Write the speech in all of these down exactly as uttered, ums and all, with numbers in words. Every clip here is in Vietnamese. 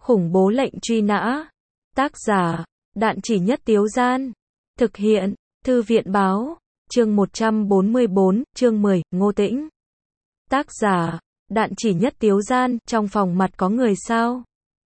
Khủng bố lệnh truy nã. Tác giả, Đạn Chỉ Nhất Tiếu Gian. Thực hiện, Thư viện báo. Chương một trăm bốn mươi bốn, chương mười, Ngô Tĩnh. Tác giả, Đạn Chỉ Nhất Tiếu Gian. Trong phòng mặt có người sao?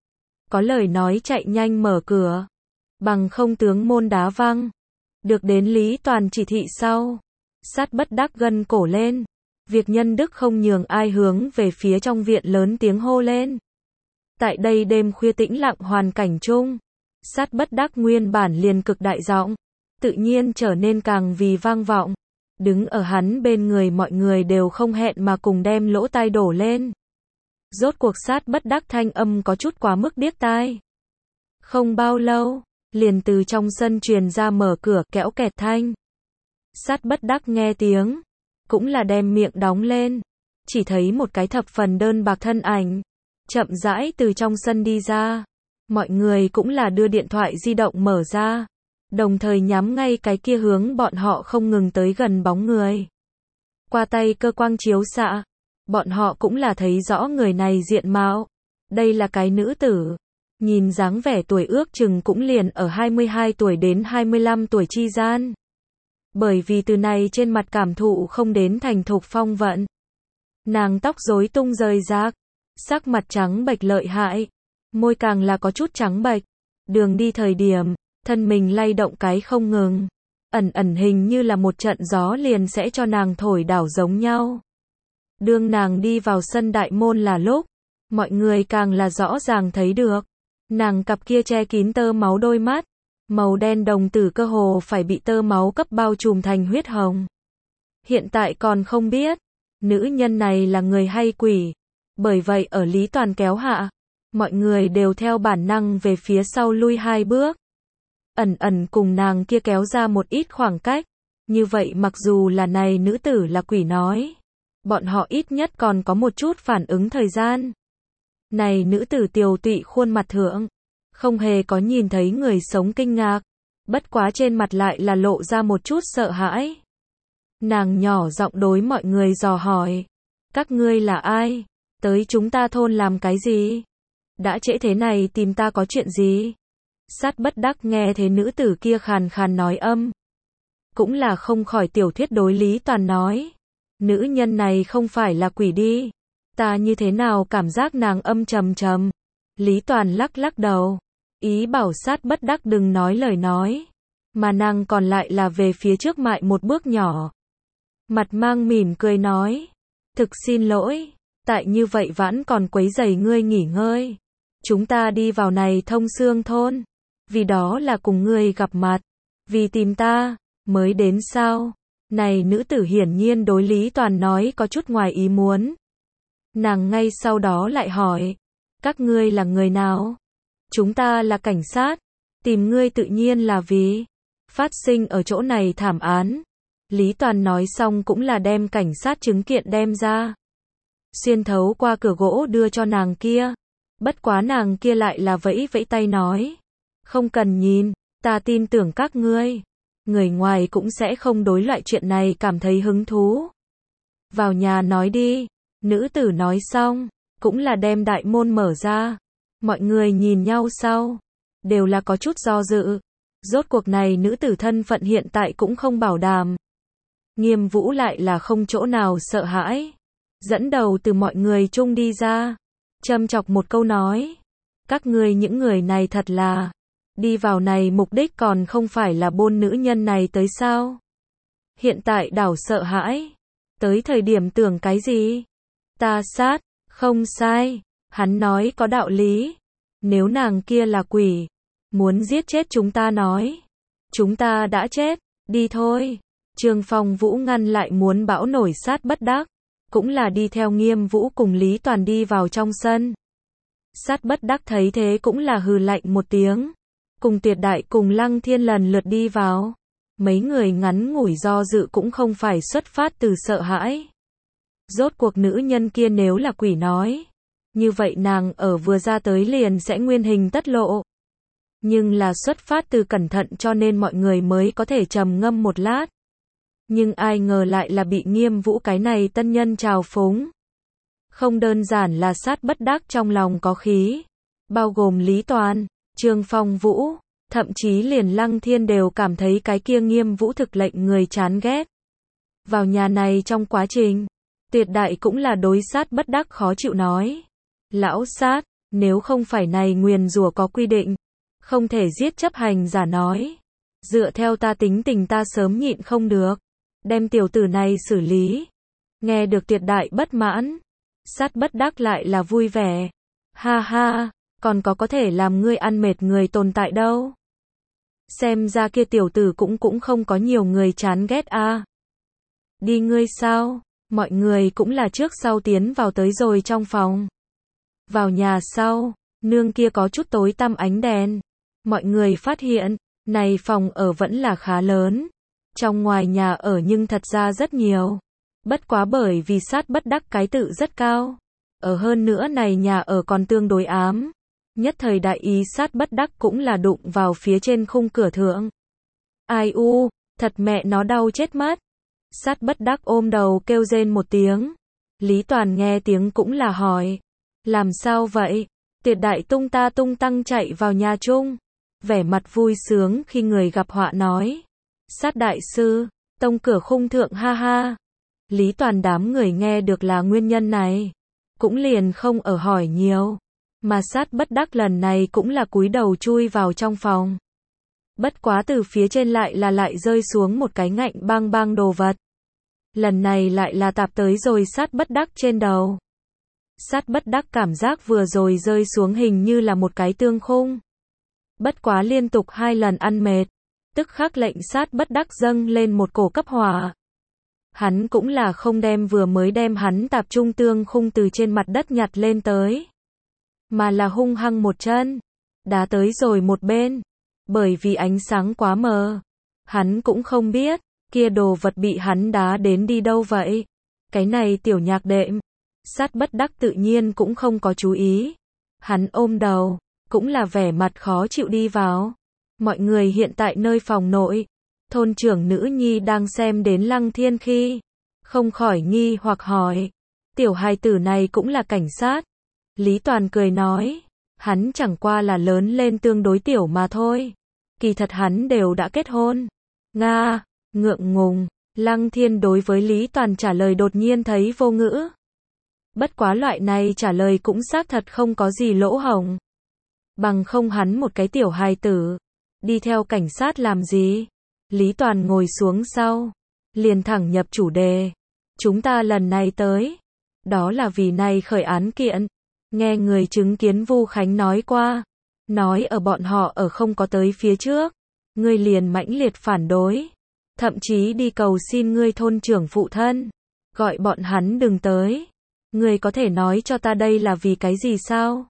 Có lời nói chạy nhanh mở cửa. Bằng không tướng môn đá văng. Được đến Lý Toàn chỉ thị sau. Sát bất đắc gân cổ lên. Việc nhân đức không nhường ai hướng về phía trong viện lớn tiếng hô lên. Tại đây đêm khuya tĩnh lặng hoàn cảnh chung. Sát bất đắc nguyên bản liền cực đại giọng. Tự nhiên trở nên càng vì vang vọng. Đứng ở hắn bên người mọi người đều không hẹn mà cùng đem lỗ tai đổ lên. Rốt cuộc sát bất đắc thanh âm có chút quá mức điếc tai. Không bao lâu, liền từ trong sân truyền ra mở cửa kéo kẹt thanh. Sát bất đắc nghe tiếng, cũng là đem miệng đóng lên. Chỉ thấy một cái thập phần đơn bạc thân ảnh, chậm rãi từ trong sân đi ra. Mọi người cũng là đưa điện thoại di động mở ra. Đồng thời nhắm ngay cái kia hướng bọn họ không ngừng tới gần bóng người. Qua tay cơ quang chiếu xạ, bọn họ cũng là thấy rõ người này diện mạo. Đây là cái nữ tử. Nhìn dáng vẻ tuổi ước chừng cũng liền ở hai mươi hai tuổi đến hai mươi lăm tuổi chi gian. Bởi vì từ này trên mặt cảm thụ không đến thành thục phong vận. Nàng tóc rối tung rời rạc, sắc mặt trắng bệch lợi hại, môi càng là có chút trắng bệch. Đường đi thời điểm, thân mình lay động cái không ngừng, ẩn ẩn hình như là một trận gió liền sẽ cho nàng thổi đảo giống nhau. Đương nàng đi vào sân đại môn là lúc, mọi người càng là rõ ràng thấy được, nàng cặp kia che kín tơ máu đôi mắt, màu đen đồng tử cơ hồ phải bị tơ máu cấp bao trùm thành huyết hồng. Hiện tại còn không biết, nữ nhân này là người hay quỷ, bởi vậy ở Lý Toàn kéo hạ, mọi người đều theo bản năng về phía sau lui hai bước. Ẩn ẩn cùng nàng kia kéo ra một ít khoảng cách, như vậy mặc dù là này nữ tử là quỷ nói, bọn họ ít nhất còn có một chút phản ứng thời gian. Này nữ tử tiều tụy khuôn mặt thượng, không hề có nhìn thấy người sống kinh ngạc, bất quá trên mặt lại là lộ ra một chút sợ hãi. Nàng nhỏ giọng đối mọi người dò hỏi, các ngươi là ai? Tới chúng ta thôn làm cái gì? Đã trễ thế này tìm ta có chuyện gì? Sát bất đắc nghe thế nữ tử kia khàn khàn nói âm. Cũng là không khỏi tiểu thuyết đối Lý Toàn nói. Nữ nhân này không phải là quỷ đi. Ta như thế nào cảm giác nàng âm trầm trầm. Lý Toàn lắc lắc đầu. Ý bảo sát bất đắc đừng nói lời nói. Mà nàng còn lại là về phía trước mại một bước nhỏ. Mặt mang mỉm cười nói. Thực xin lỗi. Tại như vậy vẫn còn quấy rầy ngươi nghỉ ngơi. Chúng ta đi vào này thông xương thôn. Vì đó là cùng ngươi gặp mặt. Vì tìm ta, mới đến sao? Này nữ tử hiển nhiên đối Lý Toàn nói có chút ngoài ý muốn. Nàng ngay sau đó lại hỏi. Các ngươi là người nào? Chúng ta là cảnh sát. Tìm ngươi tự nhiên là vì phát sinh ở chỗ này thảm án. Lý Toàn nói xong cũng là đem cảnh sát chứng kiện đem ra. Xuyên thấu qua cửa gỗ đưa cho nàng kia. Bất quá nàng kia lại là vẫy vẫy tay nói. Không cần nhìn, ta tin tưởng các ngươi. Người ngoài cũng sẽ không đối loại chuyện này cảm thấy hứng thú. Vào nhà nói đi. Nữ tử nói xong, cũng là đem đại môn mở ra. Mọi người nhìn nhau sau, đều là có chút do dự. Rốt cuộc này nữ tử thân phận hiện tại cũng không bảo đảm. Nghiêm Vũ lại là không chỗ nào sợ hãi. Dẫn đầu từ mọi người chung đi ra. Châm chọc một câu nói. Các ngươi những người này thật là. Đi vào này mục đích còn không phải là bôn nữ nhân này tới sao? Hiện tại đảo sợ hãi. Tới thời điểm tưởng cái gì? Ta sát, không sai. Hắn nói có đạo lý. Nếu nàng kia là quỷ, muốn giết chết chúng ta nói. Chúng ta đã chết, đi thôi. Trương Phong Vũ ngăn lại muốn bão nổi sát bất đắc. Cũng là đi theo Nghiêm Vũ cùng Lý Toàn đi vào trong sân. Sát bất đắc thấy thế cũng là hừ lạnh một tiếng. Cùng Tuyệt Đại cùng Lăng Thiên lần lượt đi vào. Mấy người ngắn ngủi do dự cũng không phải xuất phát từ sợ hãi. Rốt cuộc nữ nhân kia nếu là quỷ nói. Như vậy nàng ở vừa ra tới liền sẽ nguyên hình tất lộ. Nhưng là xuất phát từ cẩn thận cho nên mọi người mới có thể trầm ngâm một lát. Nhưng ai ngờ lại là bị Nghiêm Vũ cái này tân nhân trào phúng. Không đơn giản là sát bất đắc trong lòng có khí. bao gồm Lý Toàn, Trương Phong Vũ, thậm chí liền Lăng Thiên đều cảm thấy cái kia Nghiêm Vũ thực lệnh người chán ghét. Vào nhà này trong quá trình, Tuyệt Đại cũng là đối Sát Bất Đắc khó chịu nói. Lão Sát, nếu không phải này nguyền rủa có quy định, không thể giết chấp hành giả nói. Dựa theo ta tính tình ta sớm nhịn không được, đem tiểu tử này xử lý. Nghe được Tuyệt Đại bất mãn, Sát Bất Đắc lại là vui vẻ. Ha ha, còn có có thể làm ngươi ăn mệt người tồn tại đâu. Xem ra kia tiểu tử cũng cũng không có nhiều người chán ghét a. À. Đi ngươi sao? Mọi người cũng là trước sau tiến vào tới rồi trong phòng. Vào nhà sau, nương kia có chút tối tăm ánh đèn. Mọi người phát hiện, này phòng ở vẫn là khá lớn. Trong ngoài nhà ở nhưng thật ra rất nhiều. Bất quá bởi vì Sát Bất Đắc cái tự rất cao. Ở hơn nữa này nhà ở còn tương đối ám. Nhất thời đại ý Sát Bất Đắc cũng là đụng vào phía trên khung cửa thượng. Ai u, thật mẹ nó đau chết mất. Sát Bất Đắc ôm đầu kêu rên một tiếng. Lý Toàn nghe tiếng cũng là hỏi. Làm sao vậy? Tuyệt Đại tung ta tung tăng chạy vào nhà chung. Vẻ mặt vui sướng khi người gặp họa nói. Sát đại sư, tông cửa khung thượng ha ha. Lý Toàn đám người nghe được là nguyên nhân này. Cũng liền không ở hỏi nhiều. Mà Sát Bất Đắc lần này cũng là cúi đầu chui vào trong phòng. Bất quá từ phía trên lại là lại rơi xuống một cái ngạnh bang bang đồ vật. Lần này lại là tạp tới rồi Sát Bất Đắc trên đầu. Sát Bất Đắc cảm giác vừa rồi rơi xuống hình như là một cái tương khung. Bất quá liên tục hai lần ăn mệt, tức khắc lệnh Sát Bất Đắc dâng lên một cổ cấp hỏa. Hắn cũng là không đem vừa mới đem hắn tạp trung tương khung từ trên mặt đất nhặt lên tới. Mà là hung hăng một chân, đá tới rồi một bên. Bởi vì ánh sáng quá mờ, hắn cũng không biết, kia đồ vật bị hắn đá đến đi đâu vậy. Cái này tiểu nhạc đệm, Sát Bất Đắc tự nhiên cũng không có chú ý. Hắn ôm đầu, cũng là vẻ mặt khó chịu đi vào. Mọi người hiện tại nơi phòng nội, thôn trưởng nữ nhi đang xem đến Lăng Thiên khi, không khỏi nghi hoặc hỏi. Tiểu hài tử này cũng là cảnh sát. Lý Toàn cười nói, hắn chẳng qua là lớn lên tương đối tiểu mà thôi. Kỳ thật hắn đều đã kết hôn. Nga, ngượng ngùng, Lăng Thiên đối với Lý Toàn trả lời đột nhiên thấy vô ngữ. Bất quá loại này trả lời cũng xác thật không có gì lỗ hổng. Bằng không hắn một cái tiểu hài tử, đi theo cảnh sát làm gì? Lý Toàn ngồi xuống sau, liền thẳng nhập chủ đề. Chúng ta lần này tới, đó là vì này khởi án kiện. Nghe người chứng kiến Vu Khánh nói qua, nói ở bọn họ ở không có tới phía trước, ngươi liền mãnh liệt phản đối, thậm chí đi cầu xin ngươi thôn trưởng phụ thân, gọi bọn hắn đừng tới. Ngươi có thể nói cho ta đây là vì cái gì sao?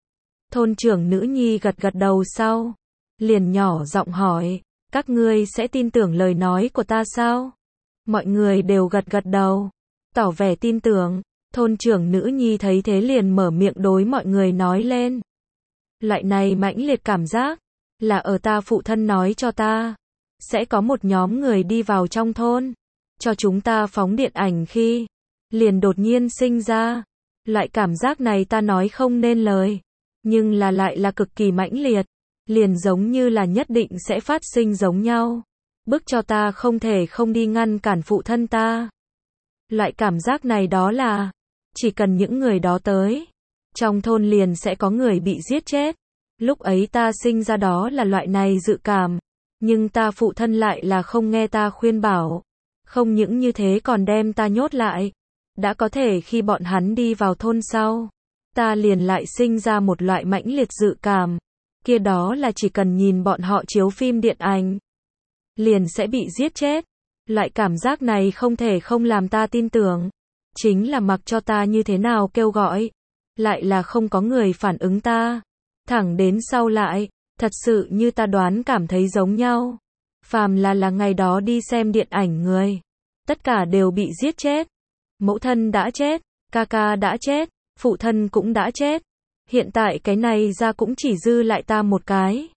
Thôn trưởng nữ nhi gật gật đầu sau, liền nhỏ giọng hỏi, các ngươi sẽ tin tưởng lời nói của ta sao? Mọi người đều gật gật đầu, tỏ vẻ tin tưởng. Thôn trưởng nữ nhi thấy thế liền mở miệng đối mọi người nói lên. Loại này mãnh liệt cảm giác, là ở ta phụ thân nói cho ta. Sẽ có một nhóm người đi vào trong thôn, cho chúng ta phóng điện ảnh khi, liền đột nhiên sinh ra. Loại cảm giác này ta nói không nên lời, nhưng là lại là cực kỳ mãnh liệt, liền giống như là nhất định sẽ phát sinh giống nhau. Bức cho ta không thể không đi ngăn cản phụ thân ta. Loại cảm giác này đó là, chỉ cần những người đó tới, trong thôn liền sẽ có người bị giết chết. Lúc ấy ta sinh ra đó là loại này dự cảm, nhưng ta phụ thân lại là không nghe ta khuyên bảo. Không những như thế còn đem ta nhốt lại. Đã có thể khi bọn hắn đi vào thôn sau, ta liền lại sinh ra một loại mãnh liệt dự cảm. Kia đó là chỉ cần nhìn bọn họ chiếu phim điện ảnh, liền sẽ bị giết chết. Loại cảm giác này không thể không làm ta tin tưởng. Chính là mặc cho ta như thế nào kêu gọi, lại là không có người phản ứng ta. Thẳng đến sau lại, thật sự như ta đoán cảm thấy giống nhau. Phàm là là ngày đó đi xem điện ảnh người, tất cả đều bị giết chết. Mẫu thân đã chết, ca ca đã chết, phụ thân cũng đã chết. Hiện tại cái này ra cũng chỉ dư lại ta một cái.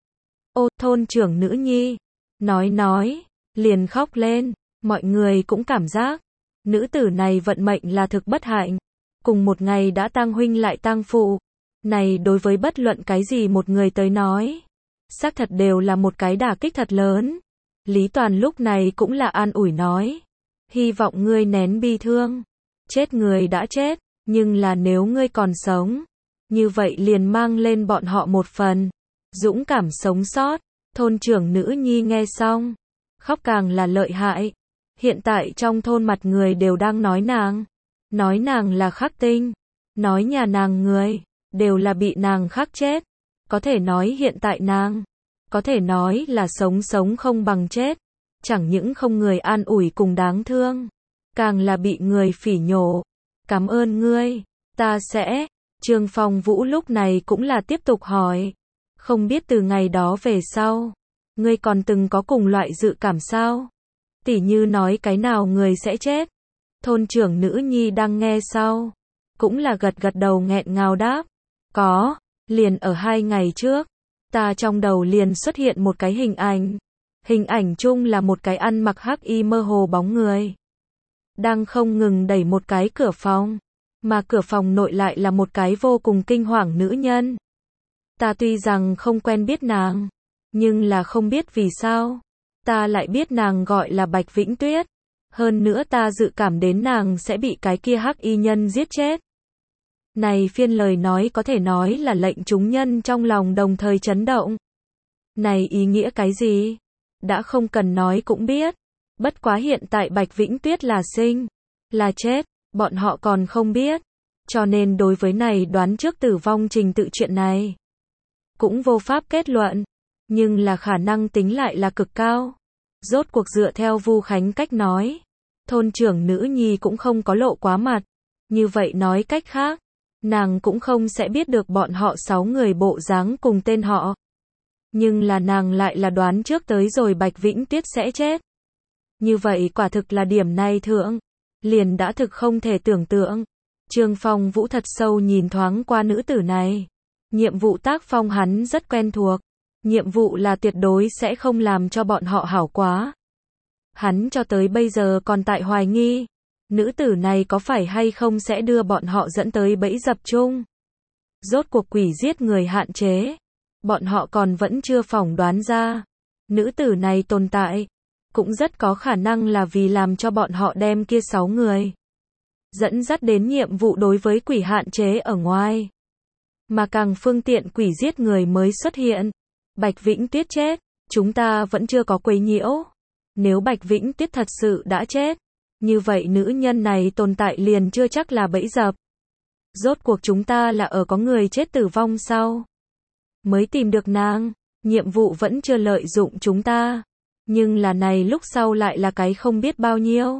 Ô, thôn trưởng nữ nhi, nói nói, liền khóc lên. Mọi người cũng cảm giác, nữ tử này vận mệnh là thực bất hạnh. Cùng một ngày đã tang huynh lại tang phụ. Này đối với bất luận cái gì một người tới nói, xác thật đều là một cái đả kích thật lớn. Lý Toàn lúc này cũng là an ủi nói, hy vọng ngươi nén bi thương, chết người đã chết, nhưng là nếu ngươi còn sống, như vậy liền mang lên bọn họ một phần, dũng cảm sống sót. Thôn trưởng nữ nhi nghe xong, khóc càng là lợi hại. Hiện tại trong thôn mặt người đều đang nói nàng, nói nàng là khắc tinh, nói nhà nàng người, đều là bị nàng khắc chết. Có thể nói hiện tại nàng, có thể nói là sống sống không bằng chết, chẳng những không người an ủi cùng đáng thương, càng là bị người phỉ nhổ. Cảm ơn ngươi, ta sẽ. Trương Phong Vũ lúc này cũng là tiếp tục hỏi, không biết từ ngày đó về sau, ngươi còn từng có cùng loại dự cảm sao? Tỉ như nói cái nào người sẽ chết? Thôn trưởng nữ nhi đang nghe sau, cũng là gật gật đầu nghẹn ngào đáp, có, liền ở hai ngày trước, ta trong đầu liền xuất hiện một cái hình ảnh. Hình ảnh chung là một cái ăn mặc hắc y mơ hồ bóng người, đang không ngừng đẩy một cái cửa phòng, mà cửa phòng nội lại là một cái vô cùng kinh hoàng nữ nhân. Ta tuy rằng không quen biết nàng, nhưng là không biết vì sao, ta lại biết nàng gọi là Bạch Vĩnh Tuyết. Hơn nữa ta dự cảm đến nàng sẽ bị cái kia hắc y nhân giết chết. Này phiên lời nói có thể nói là lệnh chúng nhân trong lòng đồng thời chấn động. Này ý nghĩa cái gì? Đã không cần nói cũng biết. Bất quá hiện tại Bạch Vĩnh Tuyết là sinh, là chết, bọn họ còn không biết. Cho nên đối với này đoán trước tử vong trình tự chuyện này, cũng vô pháp kết luận. Nhưng là khả năng tính lại là cực cao. Rốt cuộc dựa theo Vu Khánh cách nói, thôn trưởng nữ nhi cũng không có lộ quá mặt. Như vậy nói cách khác, nàng cũng không sẽ biết được bọn họ sáu người bộ dáng cùng tên họ. Nhưng là nàng lại là đoán trước tới rồi Bạch Vĩnh Tuyết sẽ chết. Như vậy quả thực là điểm này thượng, liền đã thực không thể tưởng tượng. Trương Phong Vũ thật sâu nhìn thoáng qua nữ tử này. Nhiệm vụ tác phong hắn rất quen thuộc. Nhiệm vụ là tuyệt đối sẽ không làm cho bọn họ hảo quá. Hắn cho tới bây giờ còn tại hoài nghi, nữ tử này có phải hay không sẽ đưa bọn họ dẫn tới bẫy dập chung. Rốt cuộc quỷ giết người hạn chế, bọn họ còn vẫn chưa phỏng đoán ra. Nữ tử này tồn tại, cũng rất có khả năng là vì làm cho bọn họ đem kia sáu người dẫn dắt đến nhiệm vụ đối với quỷ hạn chế ở ngoài. Mà càng phương tiện quỷ giết người mới xuất hiện. Bạch Vĩnh Tuyết chết, chúng ta vẫn chưa có quấy nhiễu. Nếu Bạch Vĩnh Tuyết thật sự đã chết, như vậy nữ nhân này tồn tại liền chưa chắc là bẫy dập. Rốt cuộc chúng ta là ở có người chết tử vong sau mới tìm được nàng, nhiệm vụ vẫn chưa lợi dụng chúng ta. Nhưng là này lúc sau lại là cái không biết bao nhiêu.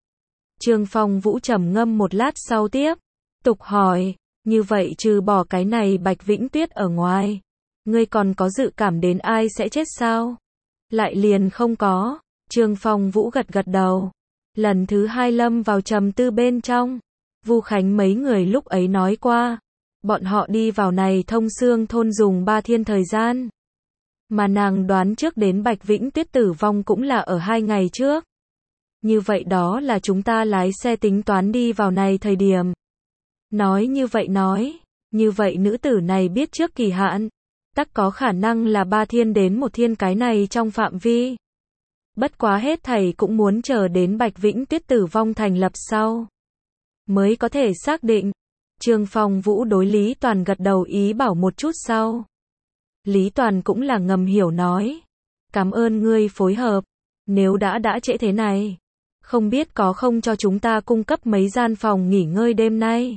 Trương Phong Vũ trầm ngâm một lát sau tiếp tục hỏi, như vậy trừ bỏ cái này Bạch Vĩnh Tuyết ở ngoài, ngươi còn có dự cảm đến ai sẽ chết sao? Lại liền không có. Trương Phong Vũ gật gật đầu. Lần thứ hai lâm vào trầm tư bên trong. Vu Khánh mấy người lúc ấy nói qua, bọn họ đi vào này Thông Xương thôn dùng ba thiên thời gian. Mà nàng đoán trước đến Bạch Vĩnh Tuyết tử vong cũng là ở hai ngày trước. Như vậy đó là chúng ta lái xe tính toán đi vào này thời điểm. Nói như vậy nói, như vậy nữ tử này biết trước kỳ hạn, tắc có khả năng là ba thiên đến một thiên cái này trong phạm vi. Bất quá hết thảy cũng muốn chờ đến Bạch Vĩnh Tuyết tử vong thành lập sau mới có thể xác định. Trương Phong Vũ đối Lý Toàn gật đầu ý bảo một chút sau. Lý Toàn cũng là ngầm hiểu nói, cảm ơn ngươi phối hợp, nếu đã đã trễ thế này, không biết có không cho chúng ta cung cấp mấy gian phòng nghỉ ngơi đêm nay.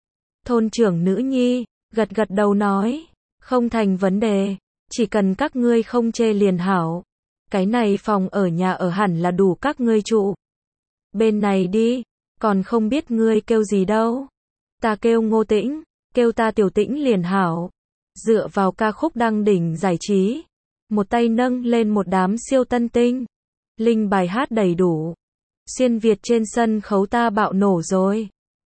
Thôn trưởng nữ nhi, gật gật đầu nói, không thành vấn đề, chỉ cần các ngươi không chê liền hảo. Cái này phòng ở nhà ở hẳn là đủ các ngươi trụ. Bên này đi, còn không biết ngươi kêu gì đâu. Ta kêu Ngô Tĩnh, kêu ta Tiểu Tĩnh liền hảo. Dựa vào ca khúc đăng đỉnh giải trí, một tay nâng lên một đám siêu tân tinh. Linh bài hát đầy đủ. Xuyên Việt trên sân khấu ta bạo nổ rồi.